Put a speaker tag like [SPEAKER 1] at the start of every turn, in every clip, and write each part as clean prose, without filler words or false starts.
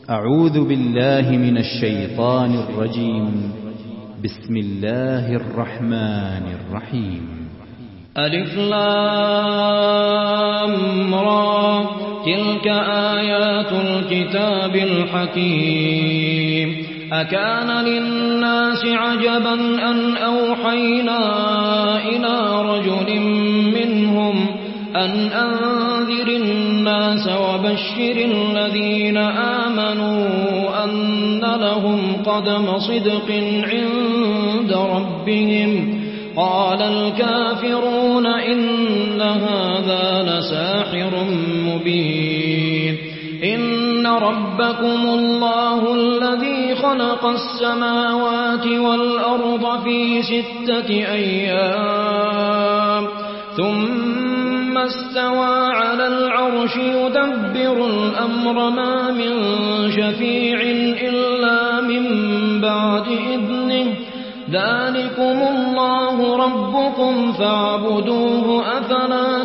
[SPEAKER 1] أعوذ بالله من الشيطان الرجيم. بسم الله الرحمن الرحيم.
[SPEAKER 2] ألف لام را، تلك آيات الكتاب الحكيم. أكان للناس عجبا أن أوحينا إلى رجل منهم أن أنذر الناس وبشر الذين آمنوا أن لهم قدم صدق عند ربهم. قال الكافرون إن هذا لساحر مبين. إن ربكم الله الذي خلق السماوات والأرض في 6 أيام ثم استوى على العرش يدبر الأمر ما من شفيع إلا من بعد إذنه. ذلكم الله ربكم فاعبدوه أفلا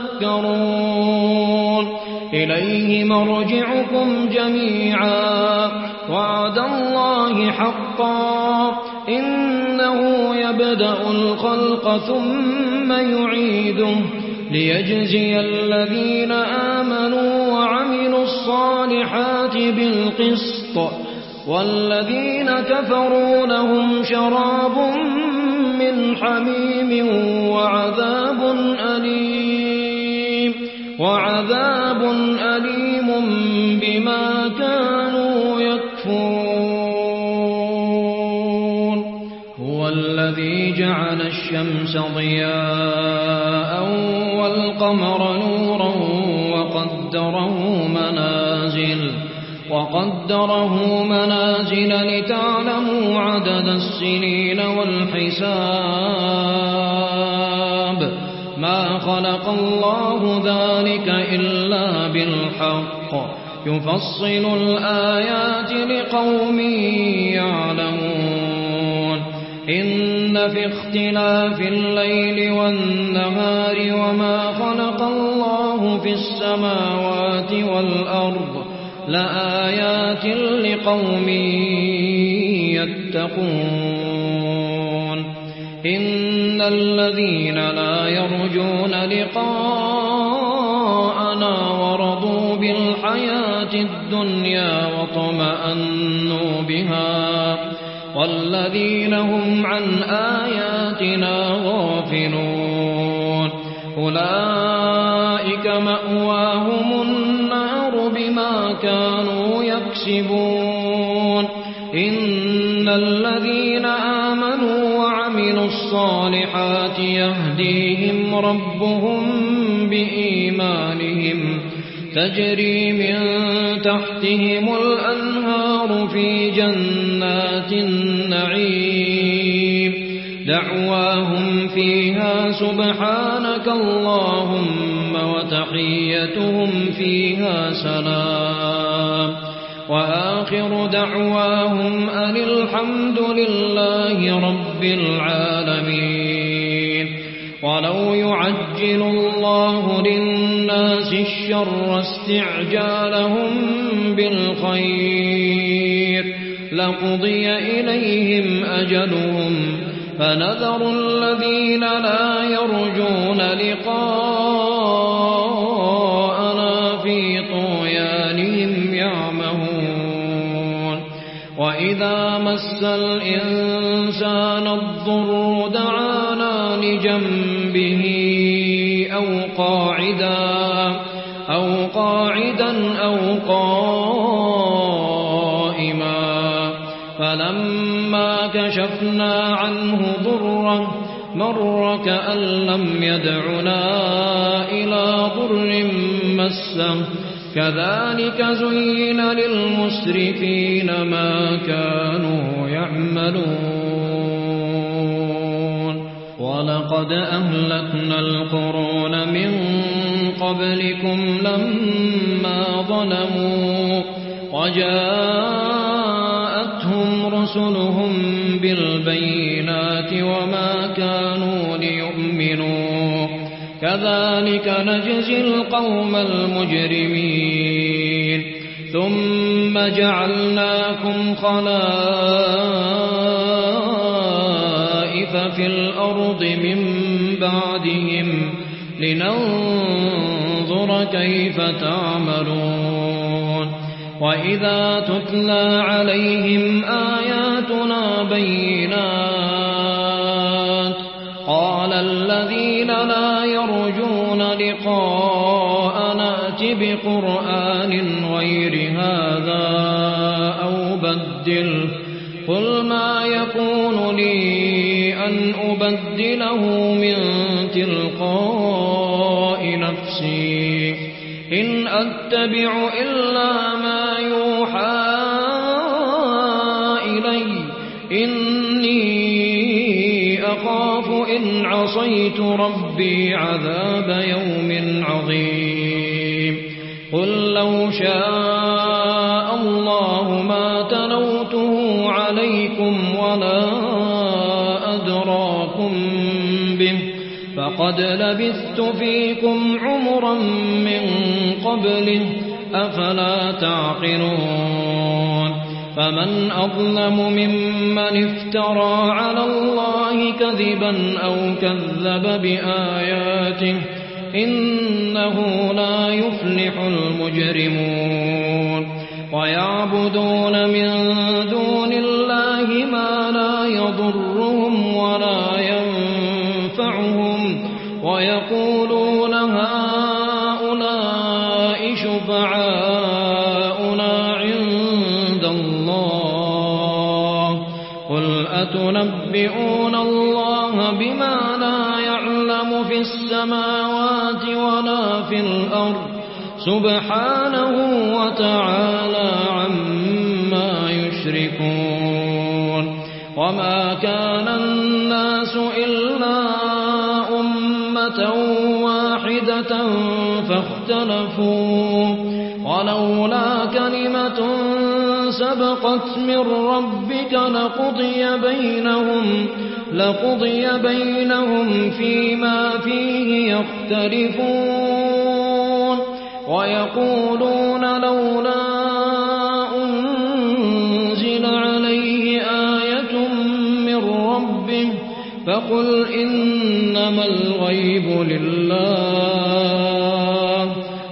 [SPEAKER 2] تذكرون. إليه مرجعكم جميعا وعد الله حقا إنه يبدأ الخلق ثم يعيده ليجزي الذين آمنوا وعملوا الصالحات بالقسط والذين كفروا لهم شراب من حميم وعذاب أليم بما كانوا يكفرون. هو الذي جعل الشمس ضياء والقمر نورا وقدره منازل لتعلموا عدد السنين والحساب. ما خلق الله ذلك إلا بالحق يفصل الآيات لقوم يعلمون. إن في اختلاف الليل والنهار وما خلق الله في السماوات والأرض لآيات لقوم يتقون. إن الذين لا يرجون لقاءنا ورضوا بالحياة الدنيا واطمأنوا بها والذين هم عن آياتنا غافلون أولئك مأواهم النار بما كانوا يكسبون. إن الذين آمنوا وعملوا الصالحات يهديهم ربهم بإيمانهم تجري من تحتهم الأنهار في جنات النعيم. دعواهم فيها سبحانك اللهم وتحيتهم فيها سلام وآخر دعواهم أن الحمد لله رب العالمين. ولو يعجل الله للناس الشر استعجالهم بالخير لقضي إليهم أجلهم فنذر الذين لا يرجون لقاءنا في طغيانهم يعمهون. وإذا مس الإنسان الضر دعانا لجنبه أو قاعدا أو قائما فلما كشفنا عنه ضره مر كأن لم يدعنا إلى ضر مسه. كذلك زين للمسرفين ما كانوا يعملون. ولقد أهلكنا القرون من قبلكم لما ظلموا وجاءتهم رسلهم بالبينات وما كانوا ليؤمنوا كذلك نجزي القوم المجرمين. ثم ثم جعلناكم خلائف في الأرض من بعدهم لننظر كيف تعملون وإذا تتلى عليهم آياتنا بينات قال الذين لا يرجون لقاءنا ائت بقرآن غير هذا أو بدله قل ما يكون لي أن أبدله من تلقاء نفسي إن أتبع إلا ما يوحى إلي إني أخاف إن عصيت ربي عذاب يوم عظيم قل لو شاء الله ما تلوته عليكم ولا أدراكم به فقد لبثت فيكم عمرا من قبله أفلا تعقلون فمن أظلم ممن افترى على الله كذبا أو كذب بآياته إنه لا يفلح المجرمون ويعبدون من دون الله ما لا يضرهم ولا ينفعهم ويقولون هؤلاء شفعاؤنا عند الله قل أتنبئون الله بما لا يعلم في السماوات ولا في الأرض سبحانه وتعالى عما يشركون وما كان الناس إلا أمة واحدة فاختلفوا ولولا كلمة سبقت من ربك لقضي بينهم فيما فيه يختلفون ويقولون لولا أنزل عليه آية من ربه فقل إنما الغيب لله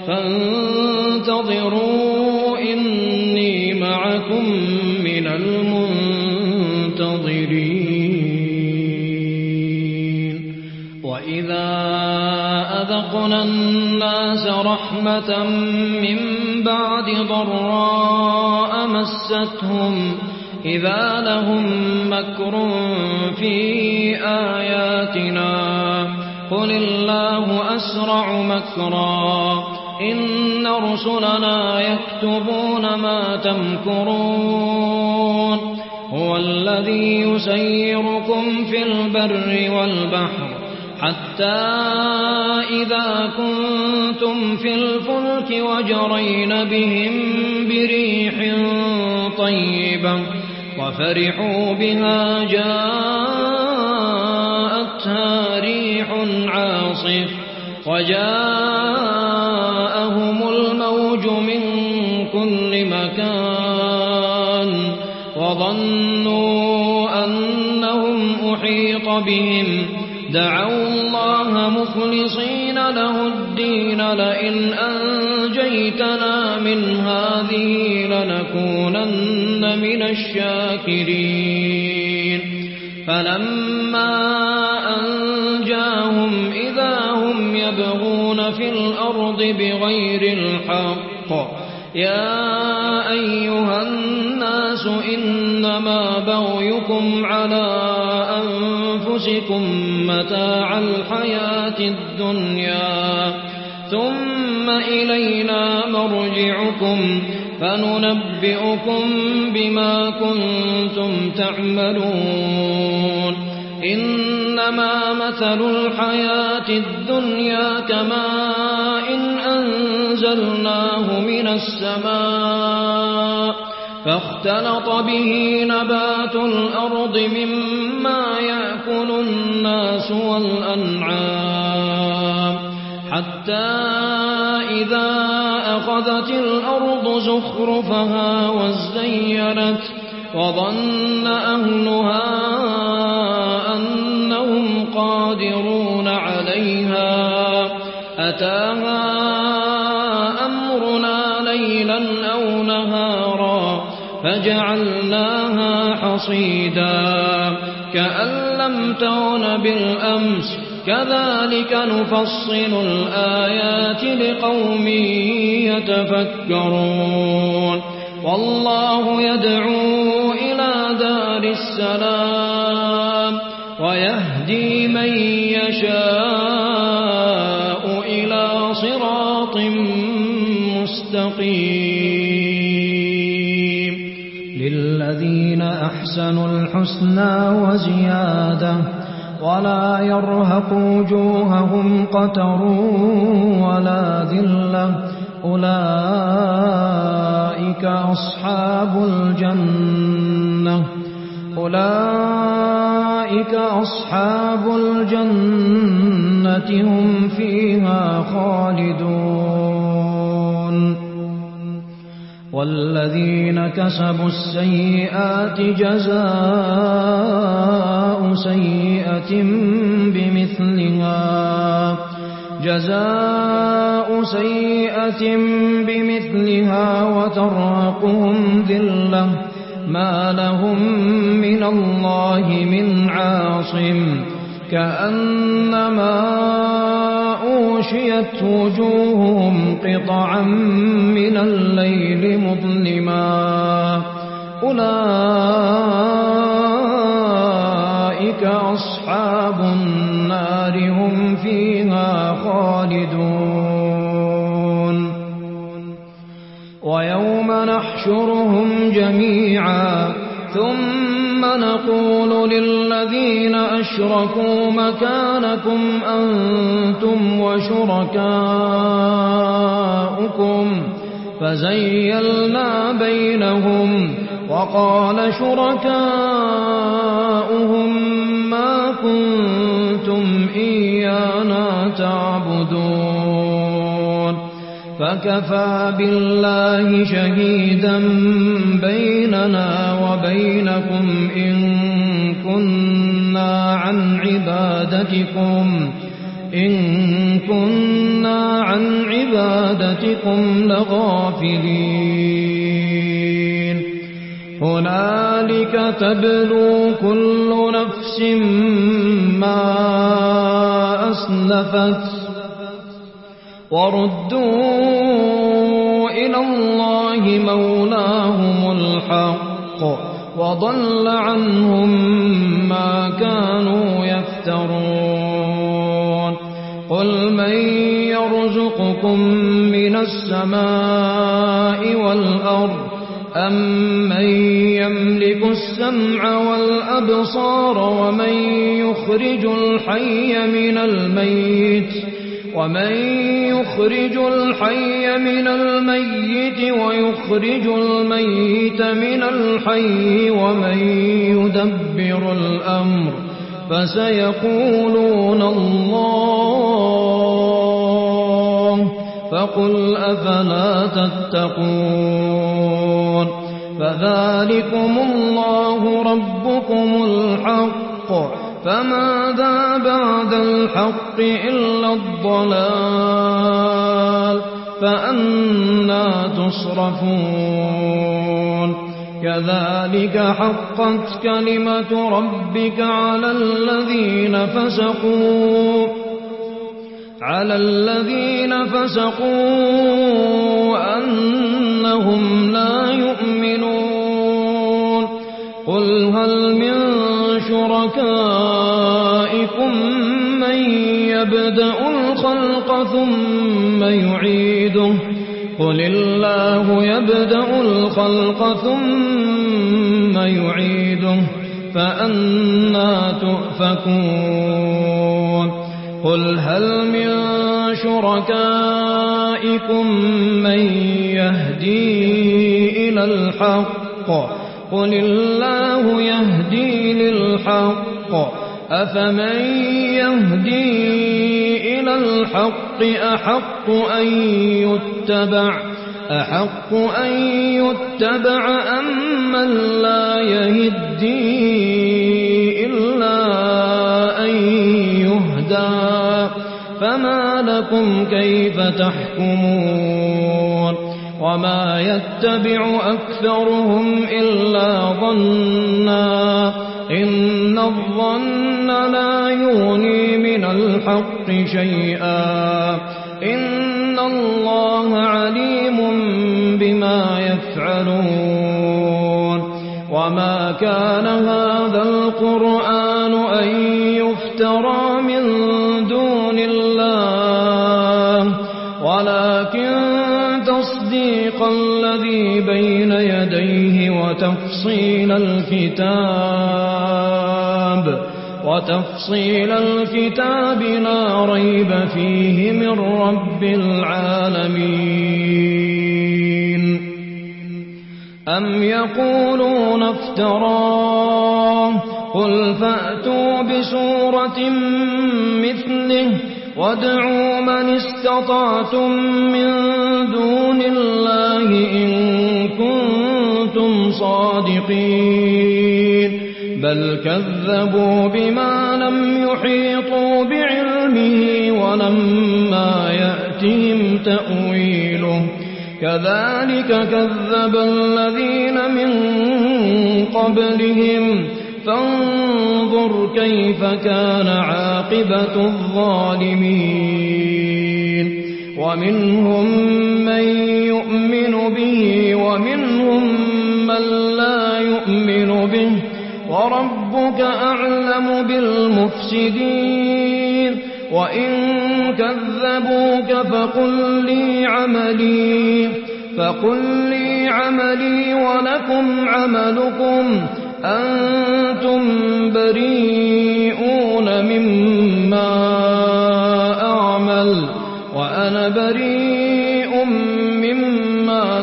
[SPEAKER 2] فانتظروا إني معكم من المنتظرين وإذا أذقنا الناس رحمة من بعد ضراء مستهم إذا لهم مكر في آياتنا قل الله أسرع مكرا إن رسلنا يكتبون ما تمكرون هو الذي يسيركم في البر والبحر حتى إذا كنتم في الفلك وجرين بهم بريح طيبة وفرحوا بها جاءتها ريح عاصف وجاءهم الموج من كل مكان وظنوا أنهم أحيط بهم دعوا الله مخلصين له الدين لئن أنجيتنا من هذه لنكونن من الشاكرين فلما أنجاهم إذا هم يبغون في الأرض بغير الحق يا أيها الناس إنما بغيكم على أنفسكم متاع الحياة الدنيا ثم إلينا مرجعكم فننبئكم بما كنتم تعملون إنما مثل الحياة الدنيا كماء أنزلناه من السماء فاختلط به نبات الأرض مما يأكل الناس والأنعام حتى إذا أخذ واتخذت الأرض زخرفها وزينت وظن أهلها أنهم قادرون عليها أتاها أمرنا ليلا أو نهارا فجعلناها حصيدا كأن لم تغن بالأمس كذلك نفصل الآيات لقوم يتفكرون والله يدعو إلى دار السلام ويهدي من يشاء إلى صراط مستقيم
[SPEAKER 3] للذين أحسنوا الحسنى وزيادة ولا يرهق وجوههم قتر ولا ذلة أولئك أصحاب الجنة هم فيها خالدون والذين كسبوا السيئات جزاء سيئة بمثلها وترهقهم ذلة ما لهم من الله من عاصم كأنما أوشيت وجوههم قطعا من الليل مظلما أولئك أصحاب النار هم فيها خالدون ويوم نحشرهم جميعا ثم نقول للذين أشركوا مكانكم أنتم وشركاؤكم فزيلنا بينهم وقال شركاؤهم ما كنتم إيانا تعبدون فكفى بالله شهيدا بيننا وبينكم إن كنا عن عبادتكم لغافلين هنالك تبلو كل نفس ما أسلفت وردوا إلى الله مولاهم الحق وضل عنهم ما كانوا يفترون قل من يرزقكم من السماء والأرض أمن يملك السمع والأبصار ومن يخرج الحي من الميت ويخرج الميت من الحي ومن يدبر الأمر فسيقولون الله فقل أفلا تتقون فذلكم الله ربكم الحق فماذا بعد الحق إلا الضلال فأنى تصرفون كذلك حقت كلمة ربك على الذين فسقوا أنهم لا يؤمنون قل هل من شركائكم من يبدأ الخلق ثم يعيده قل الله يبدأ الخلق ثم يعيده فأنى تؤفكون قل هل من شركائكم من يهدي إلى الحق قل الله يهدي للحق أفمن يهدي إلى الحق أحق أن يتبع أحق أن يتبع أم من لا يهدي إلا أن يهدى فما لكم كيف تحكمون وما يتبع أكثرهم إلا ظنا إن الظن لا يغني من الحق شيئا إن الله عليم بما يفعلون وما كان هذا القرآن أن يفترى من دون الله تصديق الذي بين يديه وتفصيل الكتاب لا ريب فيه من رب العالمين أم يقولون افتراه قل فأتوا بسورة مثله وادعوا من استطعتم من دون الله إن كنتم صادقين بل كذبوا بما لم يحيطوا بعلمه ولما يأتهم تأويله كذلك كذب الذين من قبلهم فانظر كيف كان عاقبة الظالمين ومنهم من يؤمن به ومنهم من لا يؤمن به وربك أعلم بالمفسدين وإن كذبوك فقل لي عملي ولكم عملكم أنتم بريئون مما أعمل وأنا بريء مما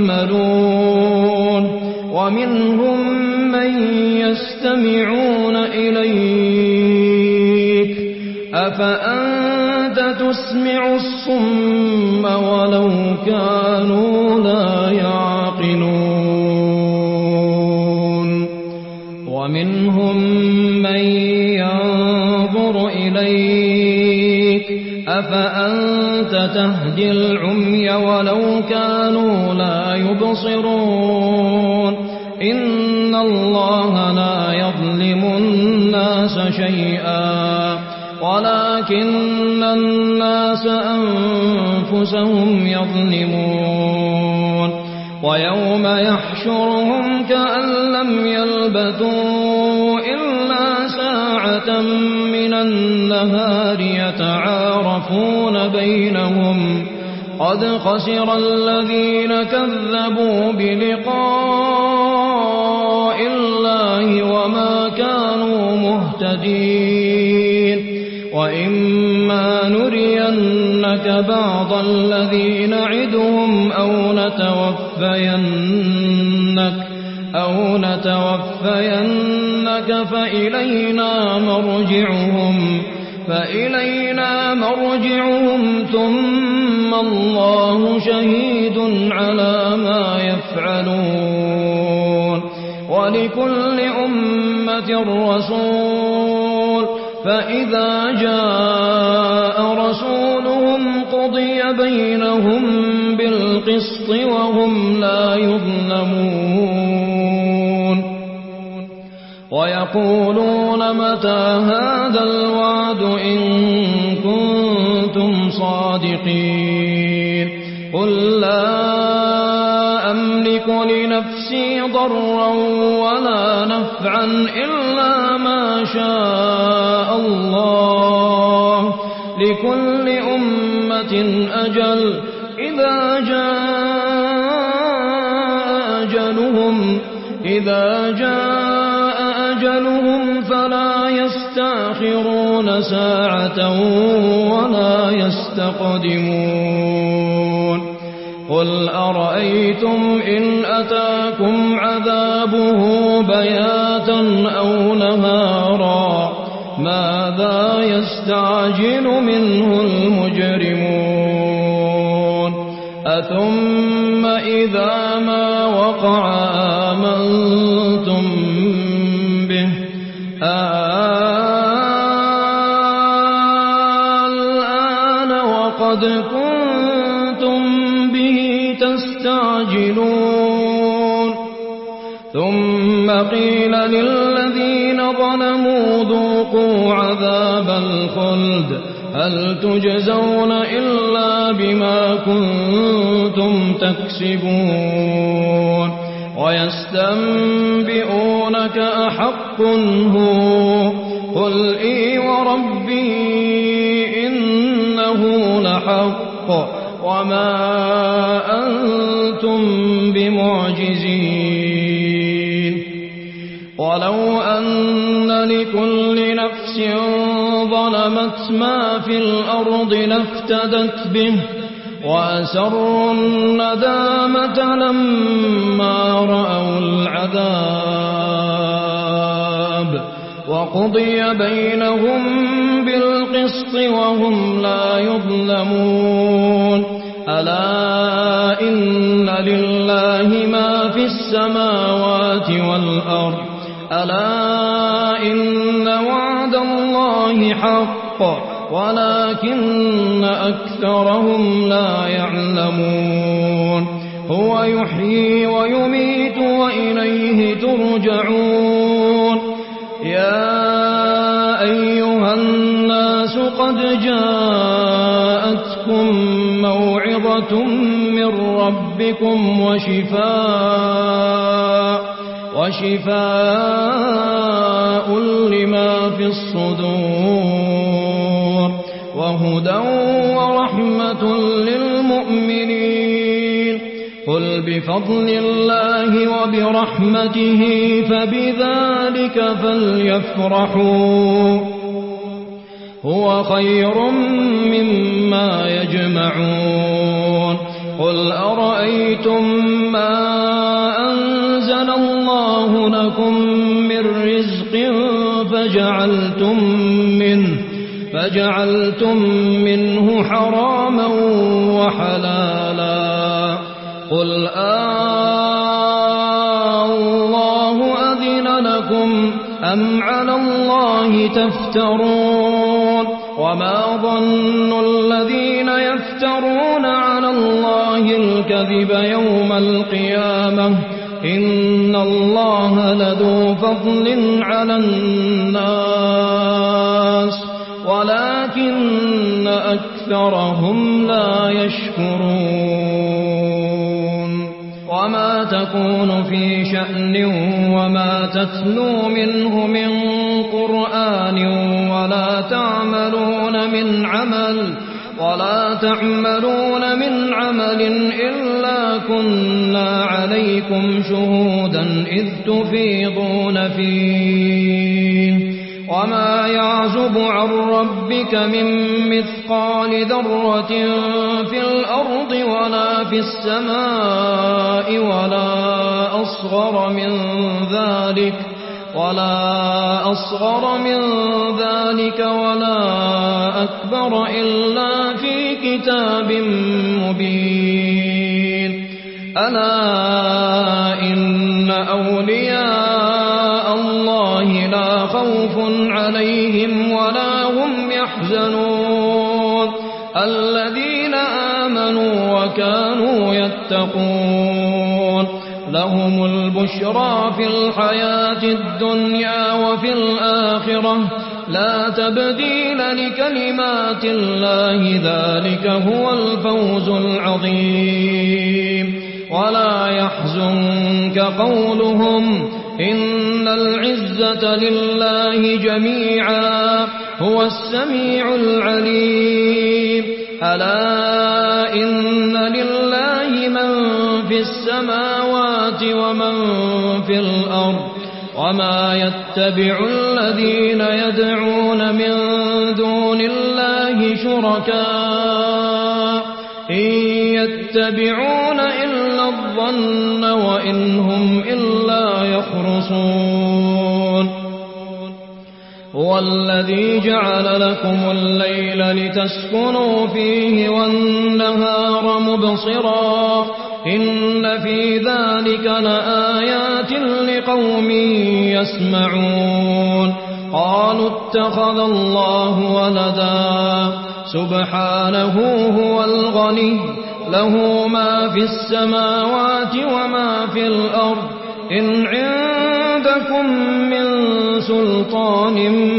[SPEAKER 3] تعملون ومنهم من يستمعون إليك أفأنت تسمع الصم ولو كانوا لا يعقلون ومنهم من ينظر إليك أفأنت تهدي العمي ولو كانوا لا يبصرون إن الله لا يظلم الناس شيئا ولكن الناس أنفسهم يظلمون ويوم يحشرهم كأن لم يلبثوا إلا ساعة من النهار يتعارفون بينهم قد خسر الذين كذبوا بلقاء الله وما كانوا مهتدين وإما نرينك بعض الذي نعدهم أو نتوفينك فإلينا مرجعهم ثم الله شهيد على ما يفعلون ولكل أمة رسول فإذا جاء رسولهم قضي بينهم بالقسط وهم لا يظلمون ويقولون متى هذا الوعد إن كنتم صادقين قل لا أملك لنفسي ضرا ولا نفعا إلا ما شاء الله لكل أمة أجل إذا جاء أجلهم فلا يستأخرون ساعة ولا يستقدمون قل أرأيتم إن أتاكم عذابه بياتا أو نهارا ماذا يستعجل منه المجرمون أثم
[SPEAKER 2] إذا ما وقع آمنتم به الآن وقد كنتم به تستعجلون ثم قيل للذين ظلموا ذوقوا عذاب الخلد هل تجزون إلا بما كنتم تكسبون ويستنبئونك أحق هو قل إي وربي إنه لحق وما أنتم بمعجزين ولو أن لكل نفس ظلمت ما في الأرض لافتدت به وأسروا الندامة لما رأوا العذاب وقضي بينهم بالقسط وهم لا يظلمون ألا إن لله ما في السماوات والأرض ألا إن وعد الله حق ولكن أكثرهم لا يعلمون هو يحيي ويميت وإليه ترجعون يا أيها الناس قد جاءتكم موعظة من ربكم وشفاء لما في الصدور وهدى ورحمة للمؤمنين قل بفضل الله وبرحمته فبذلك فليفرحوا هو خير مما يجمعون قل أرأيتم ما أنزل الله لكم من رزق فجعلتم منه حراما وحلالا قل الله أذن لكم أم على الله تفترون وما ظن الذين يفترون على الله الكذب يوم القيامة إن الله لذو فضل على الناس ولكن أكثرهم لا يشكرون وما تكون في شأن وما تتلو منه من قرآن ولا تعملون من عمل إلا كنا عليكم شهودا إذ تفيضون فيه وما يعزب عن ربك من مثقال ذرة في الأرض ولا في السماء ولا أصغر من ذلك ولا أكبر إلا في كتاب مبين ألا إن أولياء الله لا خوف عليهم ولا هم يحزنون الذين آمنوا وكانوا يتقون لهم البشرى في الحياة الدنيا وفي الآخرة لا تبديل لكلمات الله ذلك هو الفوز العظيم ولا يحزنك قولهم إن العزة لله جميعا هو السميع العليم ألا إن لله من في السماوات ومن في الأرض وما يتبع الذين يدعون من دون الله شركاء إن يتبعون إلا الظن وإن هم إلا يخرصون هو الذي جعل لكم الليل لتسكنوا فيه والنهار مبصرا إن في ذلك لآيات لقوم يسمعون قالوا اتخذ الله ولدا سبحانه هو الغني له ما في السماوات وما في الأرض إن عندكم من سلطان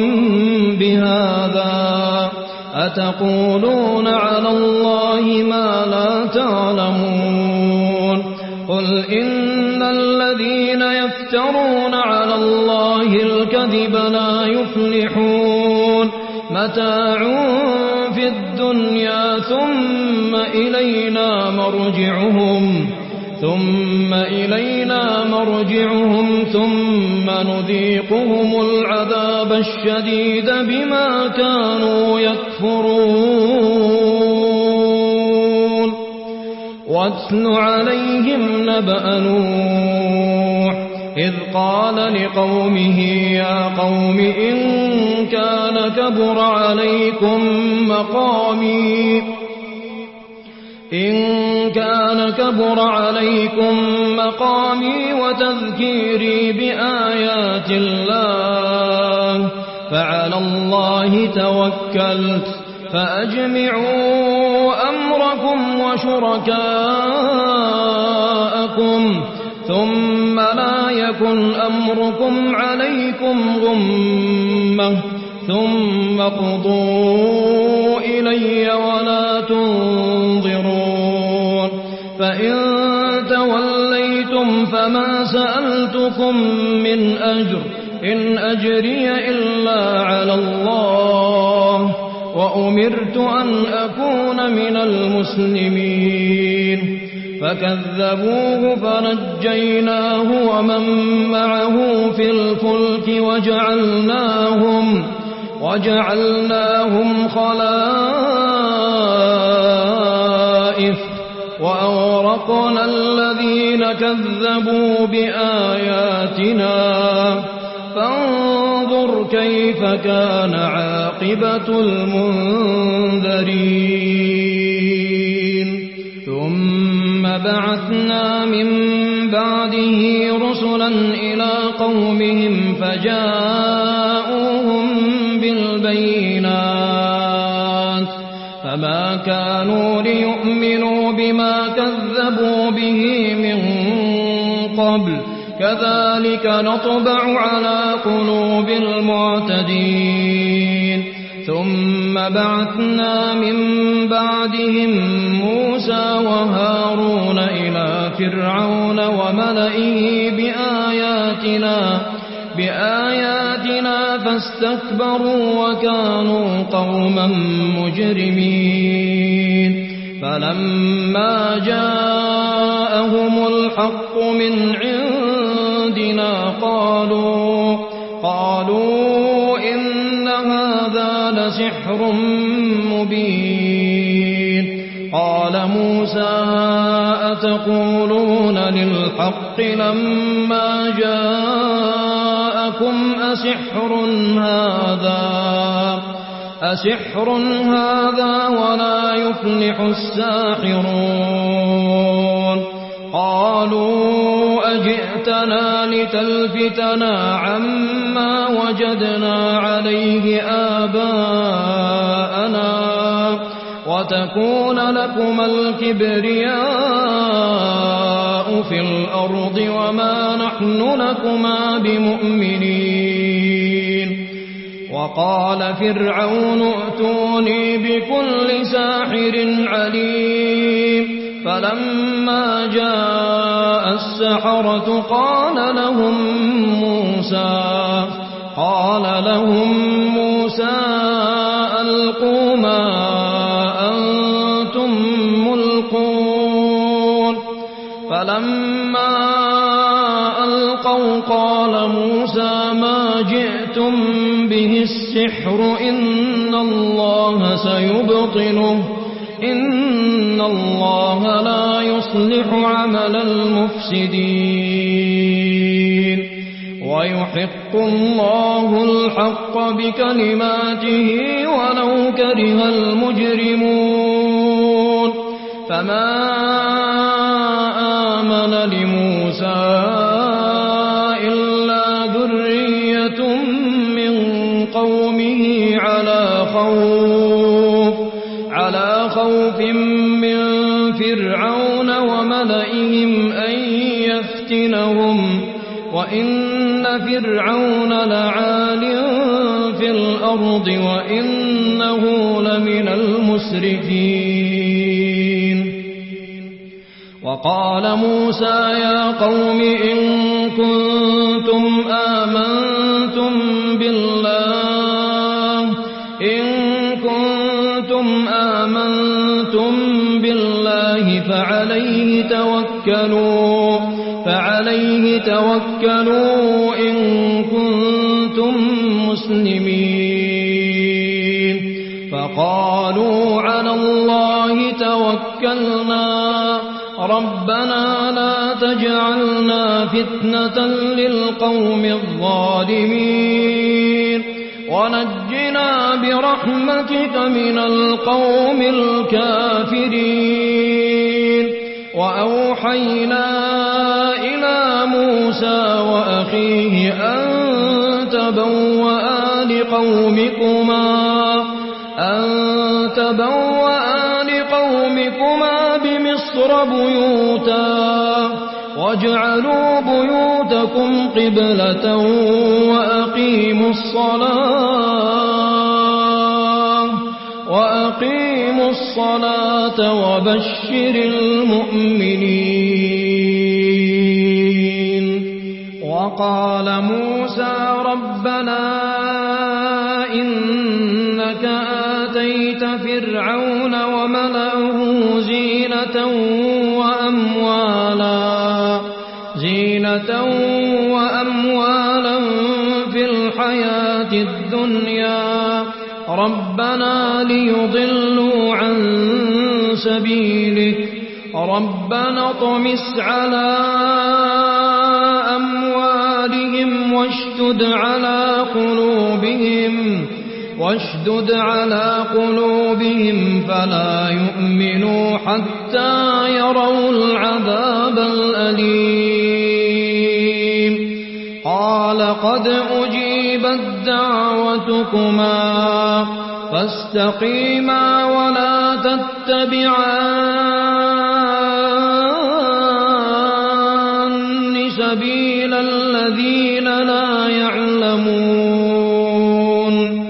[SPEAKER 2] بهذا أتقولون على الله ما لا تعلمون قل إن الذين يفترون على الله الكذب لا يفلحون متاع في الدنيا ثم إلينا مرجعهم ثم نذيقهم العذاب الشديد بما كانوا يكفرون واتل عليهم نبأ نوح إذ قال لقومه يا قوم إن كان كبر عليكم مقامي وتذكيري بآيات الله فعلى الله توكلت فأجمعوا أمركم وشركاءكم ثم لا يكن أمركم عليكم غمة ثم اقضوا إلي ولا تنظرون فإن توليتم فما سألتكم من أجر إن أجري إلا على الله وأمرت أن أكون من المسلمين فكذبوه فنجيناه ومن معه في الفلك وجعلناهم خلائف وأغرقنا الذين كذبوا بآياتنا فانظر كيف كان عاقبة المنذرين ثم بعثنا من بعده رسلا إلى قومهم فجاءوهم بالبينات فما كانوا ليؤمنوا بما كذبوا به من قبل كذلك نطبع على قلوب المعتدين ثم بعثنا من بعدهم موسى وهارون إلى فرعون وملئه بآياتنا فاستكبروا وكانوا قوما مجرمين فلما جاءهم الحق من عندنا قالوا إن هذا لسحر مبين قال موسى أتقولون للحق لما جاءكم أسحر هذا ولا يفلح الساحرون قالوا أجئتنا لتلفتنا عما وجدنا عليه آباءنا وتكون لكما الكبرياء في الأرض وما نحن لكما بمؤمنين وقال فرعون ائتوني بكل ساحر عليم فلما جاء السحرة قال لهم موسى ألقوا ما أنتم ملقون فلما ألقوا قال موسى ما جئتم به السحر إن الله سيبطله إن الله لا يصلح عمل المفسدين ويحق الله الحق بكلماته ولو كره المجرمون فما آمن لموسى إلا ذرية من قومه على خوف من فرعون وملئهم أن يفتنهم وإن فرعون لعال في الأرض وإنه لمن المسرفين وقال موسى يا قوم إن كنتم آمنتم بالله فعليه توكلوا إن كنتم مسلمين فقالوا على الله توكلنا ربنا لا تجعلنا فتنة للقوم الظالمين ونجنا برحمتك من القوم الكافرين وأوحينا إلى موسى وأخيه أن تبوأ لقومكما بمصر بيوتا واجعلوا بيوتكم قبلة وأقيموا الصلاة وبشر المؤمنين وقال موسى ربنا إنك آتيت فرعون وملأه زينة وأموالا في الحياة الدنيا ربنا ليضلوا عن سبيلك ربنا اطمس على أموالهم واشدد على قلوبهم فلا يؤمنوا حتى يروا العذاب الأليم قال قد أجيبت دعوتكما فاستقيما ولا تتبعان سبيل الذين لا يعلمون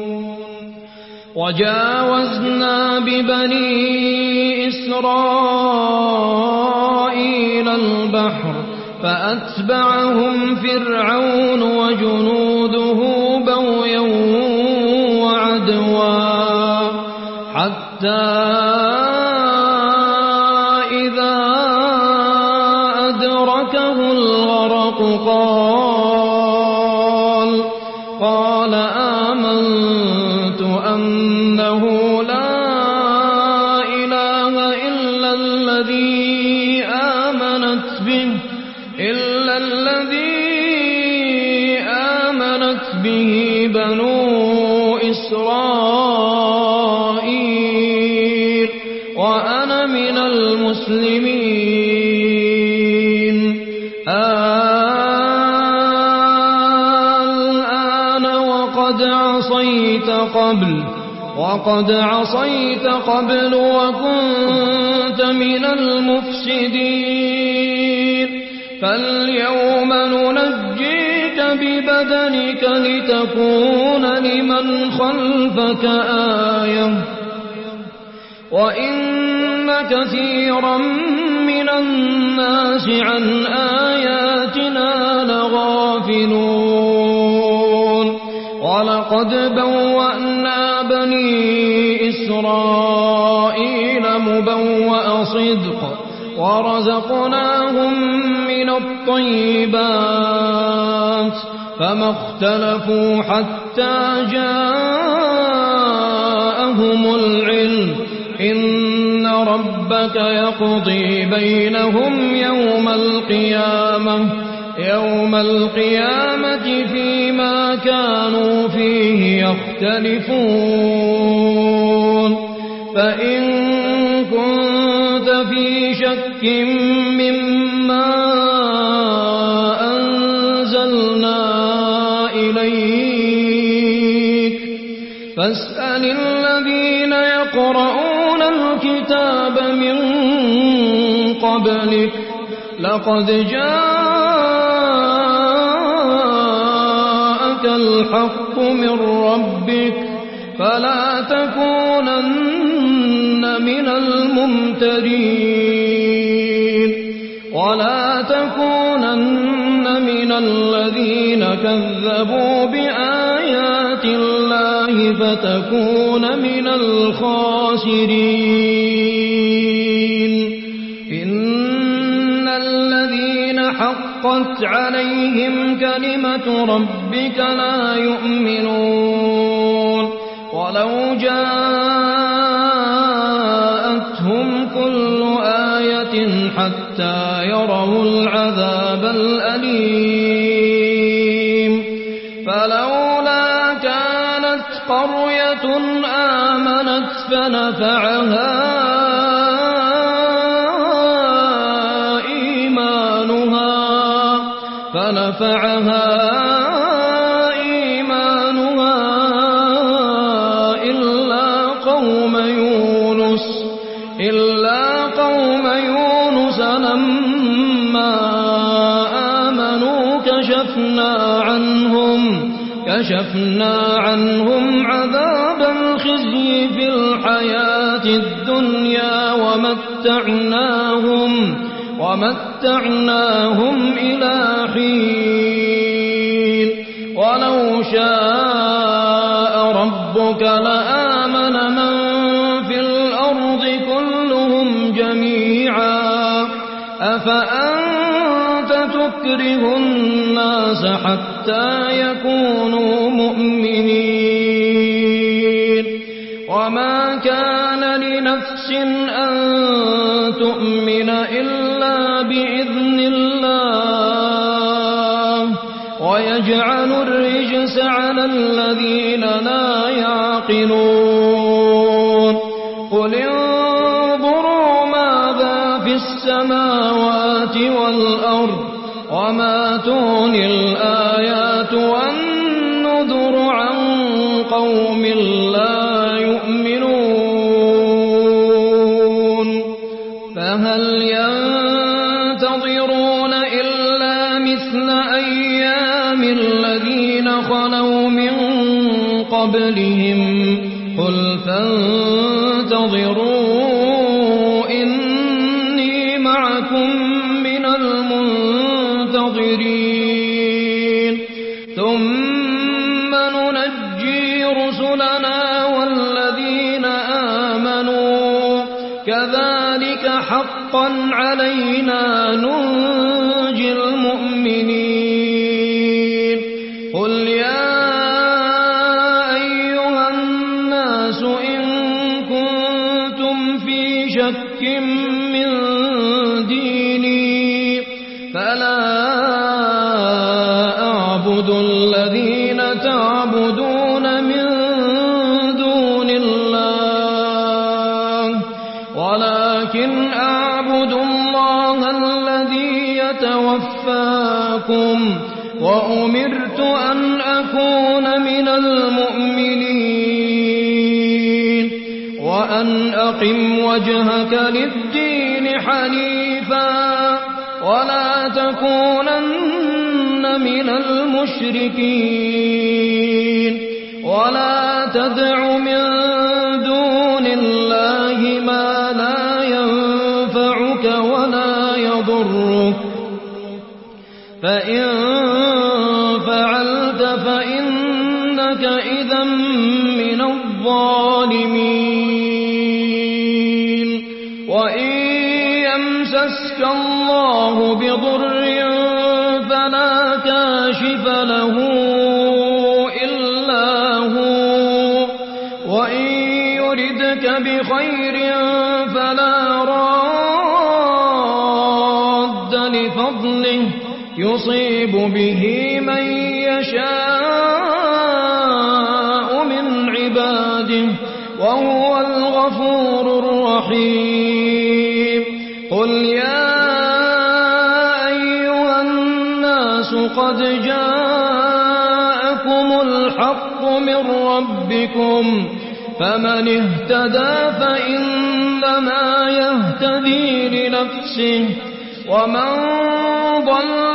[SPEAKER 2] وجاوزنا ببني إسرائيل البحر فأتبعهم فرعون وجنوده بغيا وعدوا حتى إذا أدركه الغرق قال آمنت أنه لا إله إلا الذي آمنت به بنو إسرائيل وأنا من المسلمين الآن وقد عصيت قبل وكنت من المفسدين فاليوم ننجيك ببدنك لتكون لمن خلفك آية وإن كثيرا من الناس عن آياتنا لغافلون ولقد بوأنا بني إسرائيل مبوأ صدق ورزقناهم من الطيبات فما اختلفوا حتى جاءهم العلم إن ربك يقضي بينهم يوم القيامة الآيات فيما كانوا فيه يختلفون فإن كنت في شك مما أنزلنا إليك فاسأل الذين يقرؤون الكتاب من قبلك لقد جاءك الحق من ربك فلا تكونن من الممترين ولا تكونن من الذين كذبوا بآيات الله فتكون من الخاسرين إن الذين حقت عليهم كلمة ربك لا يؤمنون ولو جاءتهم كل آية حتى يروا العذاب الأليم فلولا كانت قرية آمنت فنفعها إيمانها إلا قوم يونس لما آمنوا كشفنا عنهم عذاب الخزي في الحياة الدنيا ومتعناهم إلى حين ولو شاء ربك لآمن من في الأرض كلهم جميعا أفأنت تكره الناس حتى يكونوا مؤمنين وما كان لنفس أن تؤمن إلا بإذن الله ويجعل الرجس على الذين لا يعقلون قل انظروا ماذا في السماوات والأرض وما تغني الآيات والنذر عن قوم لا يؤمنون فهل ينتظرون إلا مثل أيام الذين خلوا من قبلهم قل فانتظروا إني معكم من المنتظرين ثم ننجي رسلنا والذين آمنوا كذلك حقا علينا ننجي المؤمنين قل يا أيها الناس إن كنتم في شك من ديني فلا أعبد الذين تعبدون من دون الله ولكن أعبد الله الذي يتوفاكم وأمرت أن أكون من المؤمنين وأن أقم وجهك للدين حنيفا ولا تكونن من المشركين ولا تدع من دون الله ما لا ينفعك ولا يضرك فإن فعلت فإنك إذا من الظالمين وإن يمسسك الله بضر فلا كاشف له إلا هو وإن يردك بخير فلا راد لفضله يصيب به من يشاء من عباده وهو الغفور الرحيم قل يا أيها الناس قد جاءكم الحق من ربكم فمن اهتدى فإنما يهتدي لنفسه ومن ضل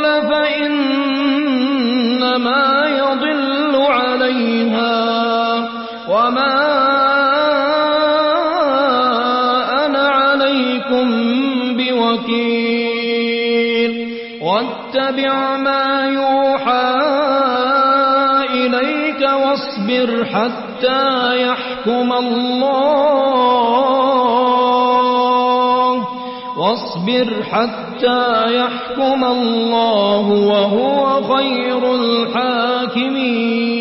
[SPEAKER 2] فإنما يضل عليها وما أنا عليكم بوكيل واتبع ما يوحى إليك واصبر حتى يحكم الله وهو خير الحاكمين